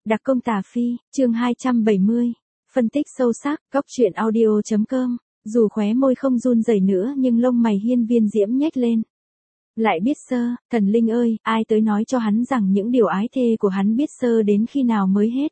Đặc công Tà Phi, chương 270. Phân tích sâu sắc, góc truyện audio.com. Dù khóe môi không run rẩy nữa nhưng lông mày Hiên Viên Diễm nhếch lên. Lại biết sơ, thần linh ơi, ai tới nói cho hắn rằng những điều ái thê của hắn biết sơ đến khi nào mới hết.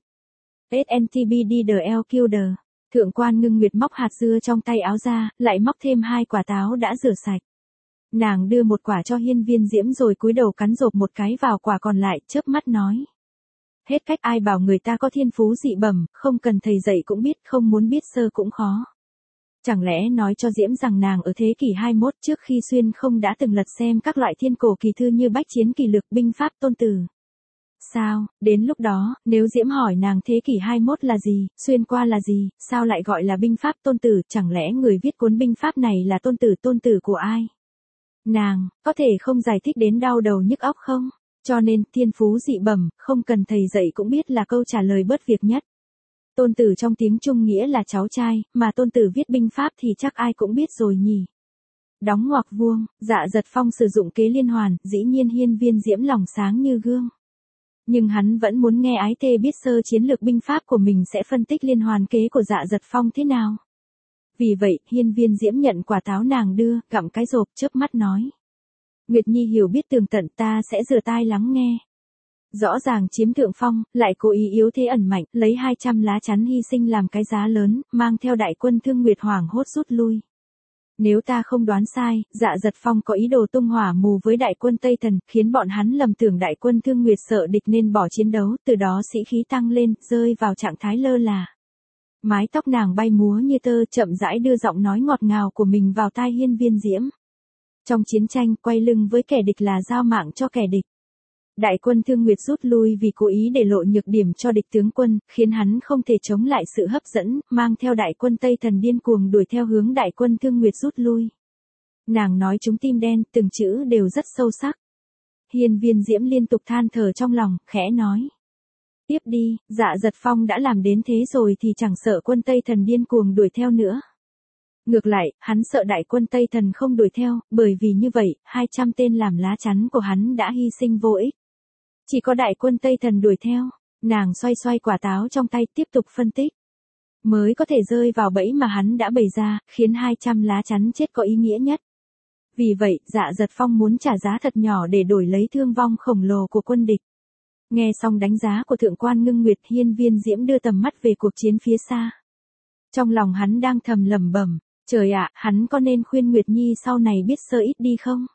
SNTBDDL Thượng quan Ngưng Nguyệt móc hạt dưa trong tay áo ra, lại móc thêm 2 quả táo đã rửa sạch. Nàng đưa một quả cho Hiên Viên Diễm rồi cúi đầu cắn rộp một cái vào quả còn lại, chớp mắt nói. Hết cách, ai bảo người ta có thiên phú dị bẩm, không cần thầy dạy cũng biết, không muốn biết sơ cũng khó. Chẳng lẽ nói cho Diễm rằng nàng ở thế kỷ 21 trước khi xuyên không đã từng lật xem các loại thiên cổ kỳ thư như bách chiến kỳ lược, binh pháp tôn tử. Sao, đến lúc đó, nếu Diễm hỏi nàng thế kỷ 21 là gì, xuyên qua là gì, sao lại gọi là binh pháp tôn tử, chẳng lẽ người viết cuốn binh pháp này là tôn tử của ai? Nàng, có thể không giải thích đến đau đầu nhức óc không? Cho nên, thiên phú dị bẩm, không cần thầy dạy cũng biết là câu trả lời bớt việc nhất. Tôn tử trong tiếng Trung nghĩa là cháu trai, mà tôn tử viết binh pháp thì chắc ai cũng biết rồi nhỉ. Đóng ngoặc vuông, Dạ Dật Phong sử dụng kế liên hoàn, dĩ nhiên Hiên Viên Diễm lòng sáng như gương. Nhưng hắn vẫn muốn nghe ái thê biết sơ chiến lược binh pháp của mình sẽ phân tích liên hoàn kế của Dạ Dật Phong thế nào. Vì vậy, Hiên Viên Diễm nhận quả táo nàng đưa, gặm cái rộp, chớp mắt nói. Nguyệt Nhi hiểu biết tường tận, ta sẽ rửa tai lắng nghe. Rõ ràng chiếm thượng phong, lại cố ý yếu thế ẩn mạnh, lấy 200 lá chắn hy sinh làm cái giá lớn, mang theo đại quân Thương Nguyệt hoảng hốt rút lui. Nếu ta không đoán sai, Dạ Dật Phong có ý đồ tung hỏa mù với đại quân Tây Thần, khiến bọn hắn lầm tưởng đại quân Thương Nguyệt sợ địch nên bỏ chiến đấu, từ đó sĩ khí tăng lên, rơi vào trạng thái lơ là. Mái tóc nàng bay múa như tơ, chậm rãi đưa giọng nói ngọt ngào của mình vào tai Hiên Viên Diễm. Trong chiến tranh, quay lưng với kẻ địch là giao mạng cho kẻ địch. Đại quân Thương Nguyệt rút lui vì cố ý để lộ nhược điểm cho địch tướng quân, khiến hắn không thể chống lại sự hấp dẫn, mang theo đại quân Tây Thần điên cuồng đuổi theo hướng đại quân Thương Nguyệt rút lui. Nàng nói chúng tim đen, từng chữ đều rất sâu sắc. Hiên Viên Diễm liên tục than thở trong lòng, khẽ nói. Tiếp đi, Dạ Dật Phong đã làm đến thế rồi thì chẳng sợ quân Tây Thần điên cuồng đuổi theo nữa. Ngược lại, hắn sợ đại quân Tây Thần không đuổi theo, bởi vì như vậy, 200 tên làm lá chắn của hắn đã hy sinh vô ích. Chỉ có đại quân Tây Thần đuổi theo, nàng xoay xoay quả táo trong tay tiếp tục phân tích. Mới có thể rơi vào bẫy mà hắn đã bày ra, khiến 200 lá chắn chết có ý nghĩa nhất. Vì vậy, Dạ Dật Phong muốn trả giá thật nhỏ để đổi lấy thương vong khổng lồ của quân địch. Nghe xong đánh giá của Thượng quan Ngưng Nguyệt, Hiên Viên Diễm đưa tầm mắt về cuộc chiến phía xa. Trong lòng hắn đang thầm lẩm bẩm, trời ạ, hắn có nên khuyên Nguyệt Nhi sau này biết sơ ít đi không?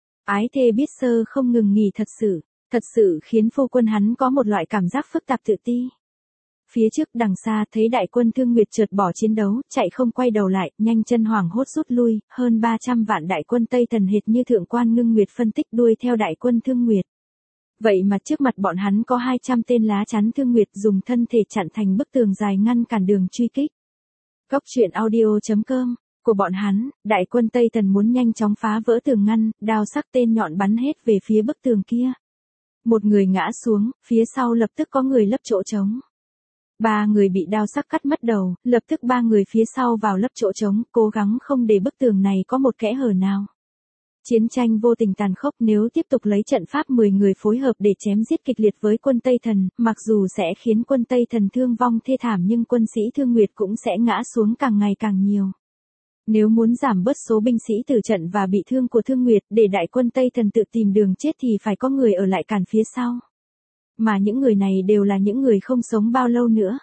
Ái thê biết sơ không ngừng nghỉ thật sự khiến phu quân hắn có một loại cảm giác phức tạp tự ti. Phía trước đằng xa thấy đại quân Thương Nguyệt chợt bỏ chiến đấu, chạy không quay đầu lại, nhanh chân hoảng hốt rút lui, hơn 300 vạn đại quân Tây Thần hệt như Thượng quan Ngưng Nguyệt phân tích đuôi theo đại quân Thương Nguyệt. Vậy mà trước mặt bọn hắn có 200 tên lá chắn Thương Nguyệt dùng thân thể chặn thành bức tường dài ngăn cản đường truy kích. Góc truyện audio.com của bọn hắn, đại quân Tây Thần muốn nhanh chóng phá vỡ tường ngăn, đao sắc tên nhọn bắn hết về phía bức tường kia. Một người ngã xuống, phía sau lập tức có người lấp chỗ trống. 3 người bị đao sắc cắt mất đầu, lập tức 3 người phía sau vào lấp chỗ trống, cố gắng không để bức tường này có một kẽ hở nào. Chiến tranh vô tình tàn khốc, nếu tiếp tục lấy trận pháp 10 người phối hợp để chém giết kịch liệt với quân Tây Thần, mặc dù sẽ khiến quân Tây Thần thương vong thê thảm nhưng quân sĩ Thương Nguyệt cũng sẽ ngã xuống càng ngày càng nhiều. Nếu muốn giảm bớt số binh sĩ tử trận và bị thương của Thương Nguyệt để đại quân Tây Thần tự tìm đường chết thì phải có người ở lại cản phía sau. Mà những người này đều là những người không sống bao lâu nữa.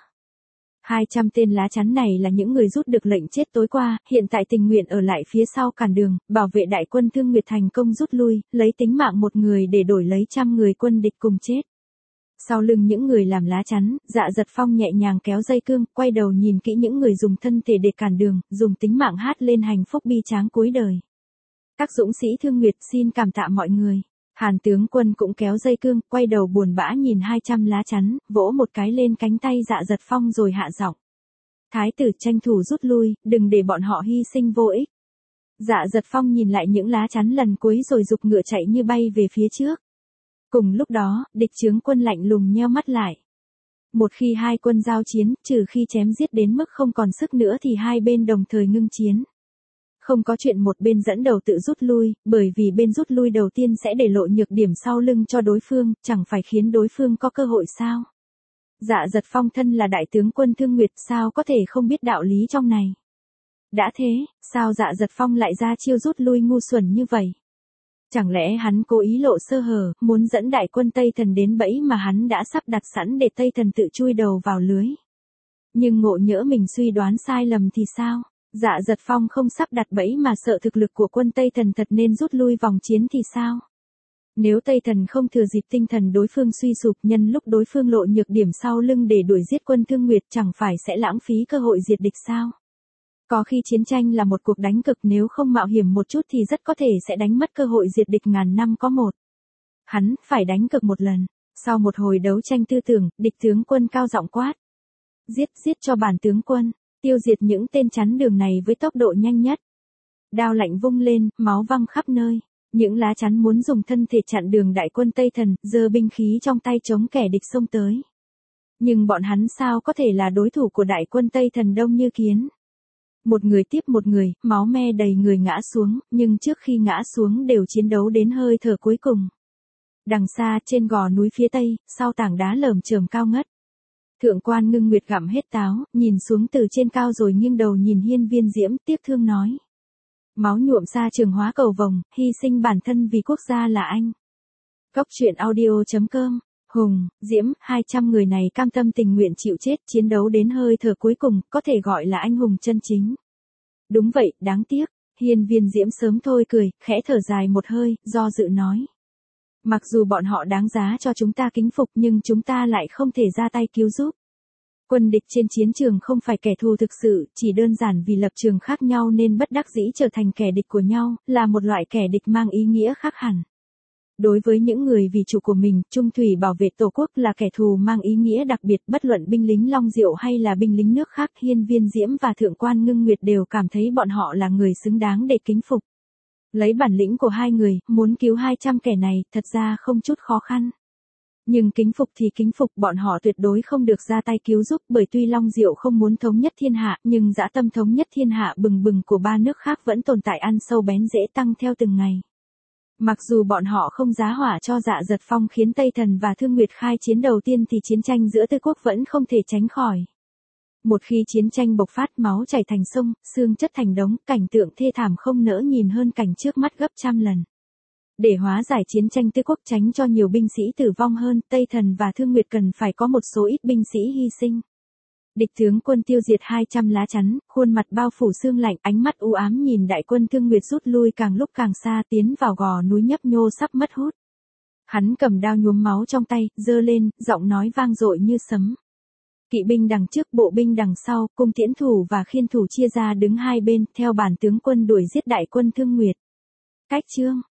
200 tên lá chắn này là những người rút được lệnh chết tối qua, hiện tại tình nguyện ở lại phía sau cản đường, bảo vệ đại quân Thương Nguyệt thành công rút lui, lấy tính mạng một người để đổi lấy trăm người quân địch cùng chết. Sau lưng những người làm lá chắn, Dạ Dật Phong nhẹ nhàng kéo dây cương, quay đầu nhìn kỹ những người dùng thân thể để cản đường, dùng tính mạng hát lên hạnh phúc bi tráng cuối đời. Các dũng sĩ Thương Nguyệt xin cảm tạ mọi người. Hàn tướng quân cũng kéo dây cương, quay đầu buồn bã nhìn 200 lá chắn, vỗ một cái lên cánh tay Dạ Dật Phong rồi hạ giọng. Thái tử tranh thủ rút lui, đừng để bọn họ hy sinh vô ích. Dạ Dật Phong nhìn lại những lá chắn lần cuối rồi giục ngựa chạy như bay về phía trước. Cùng lúc đó, địch chướng quân lạnh lùng nheo mắt lại. Một khi hai quân giao chiến, trừ khi chém giết đến mức không còn sức nữa thì hai bên đồng thời ngưng chiến. Không có chuyện một bên dẫn đầu tự rút lui, bởi vì bên rút lui đầu tiên sẽ để lộ nhược điểm sau lưng cho đối phương, chẳng phải khiến đối phương có cơ hội sao? Dạ Giật Phong thân là đại tướng quân Thương Nguyệt, sao có thể không biết đạo lý trong này. Đã thế, sao Dạ Giật Phong lại ra chiêu rút lui ngu xuẩn như vậy? Chẳng lẽ hắn cố ý lộ sơ hở, muốn dẫn đại quân Tây Thần đến bẫy mà hắn đã sắp đặt sẵn để Tây Thần tự chui đầu vào lưới? Nhưng ngộ nhỡ mình suy đoán sai lầm thì sao? Dạ Giật Phong không sắp đặt bẫy mà sợ thực lực của quân Tây Thần thật nên rút lui vòng chiến thì sao? Nếu Tây Thần không thừa dịp tinh thần đối phương suy sụp nhân lúc đối phương lộ nhược điểm sau lưng để đuổi giết quân Thương Nguyệt, chẳng phải sẽ lãng phí cơ hội diệt địch sao? Có khi chiến tranh là một cuộc đánh cực, nếu không mạo hiểm một chút thì rất có thể sẽ đánh mất cơ hội diệt địch ngàn năm có một. Hắn phải đánh cực một lần. Sau một hồi đấu tranh tư tưởng, địch tướng quân cao giọng quát: giết, giết cho bản tướng quân, tiêu diệt những tên chắn đường này với tốc độ nhanh nhất. Đao lạnh vung lên, máu văng khắp nơi. Những lá chắn muốn dùng thân thể chặn đường đại quân Tây Thần, giơ binh khí trong tay chống kẻ địch xông tới. Nhưng bọn hắn sao có thể là đối thủ của đại quân Tây Thần đông như kiến. Một người tiếp một người, máu me đầy người ngã xuống, nhưng trước khi ngã xuống đều chiến đấu đến hơi thở cuối cùng. Đằng xa, trên gò núi phía tây, sau tảng đá lởm chởm cao ngất, Thượng quan Ngưng Nguyệt gặm hết táo, nhìn xuống từ trên cao rồi nghiêng đầu nhìn Hiên Viên Diễm, tiếc thương nói: máu nhuộm xa trường hóa cầu vồng, hy sinh bản thân vì quốc gia là anh. Góc truyện audio.com. Hùng, Diễm, 200 người này cam tâm tình nguyện chịu chết, chiến đấu đến hơi thở cuối cùng, có thể gọi là anh hùng chân chính. Đúng vậy, đáng tiếc. Hiên Viên Diễm sớm thôi cười, khẽ thở dài một hơi, do dự nói: mặc dù bọn họ đáng giá cho chúng ta kính phục nhưng chúng ta lại không thể ra tay cứu giúp. Quân địch trên chiến trường không phải kẻ thù thực sự, chỉ đơn giản vì lập trường khác nhau nên bất đắc dĩ trở thành kẻ địch của nhau, là một loại kẻ địch mang ý nghĩa khác hẳn. Đối với những người vì chủ của mình, trung thủy bảo vệ tổ quốc là kẻ thù mang ý nghĩa đặc biệt, bất luận binh lính Long Diệu hay là binh lính nước khác, Hiên Viên Diễm và Thượng quan Ngưng Nguyệt đều cảm thấy bọn họ là người xứng đáng để kính phục. Lấy bản lĩnh của hai người, muốn cứu 200 kẻ này, thật ra không chút khó khăn. Nhưng kính phục thì kính phục, bọn họ tuyệt đối không được ra tay cứu giúp, bởi tuy Long Diệu không muốn thống nhất thiên hạ, nhưng dã tâm thống nhất thiên hạ bừng bừng của ba nước khác vẫn tồn tại, ăn sâu bén rễ tăng theo từng ngày. Mặc dù bọn họ không giá hỏa cho Dạ Giật Phong khiến Tây Thần và Thương Nguyệt khai chiến đầu tiên thì chiến tranh giữa Tứ quốc vẫn không thể tránh khỏi. Một khi chiến tranh bộc phát, máu chảy thành sông, xương chất thành đống, cảnh tượng thê thảm không nỡ nhìn hơn cảnh trước mắt gấp trăm lần. Để hóa giải chiến tranh Tứ quốc, tránh cho nhiều binh sĩ tử vong hơn, Tây Thần và Thương Nguyệt cần phải có một số ít binh sĩ hy sinh. Địch tướng quân tiêu diệt 200 lá chắn, khuôn mặt bao phủ sương lạnh, ánh mắt u ám nhìn đại quân Thương Nguyệt rút lui càng lúc càng xa, tiến vào gò núi nhấp nhô sắp mất hút. Hắn cầm đao nhuốm máu trong tay, giơ lên, giọng nói vang dội như sấm. Kỵ binh đằng trước, bộ binh đằng sau, cung tiễn thủ và khiên thủ chia ra đứng hai bên, theo bản tướng quân đuổi giết đại quân Thương Nguyệt. Cách chương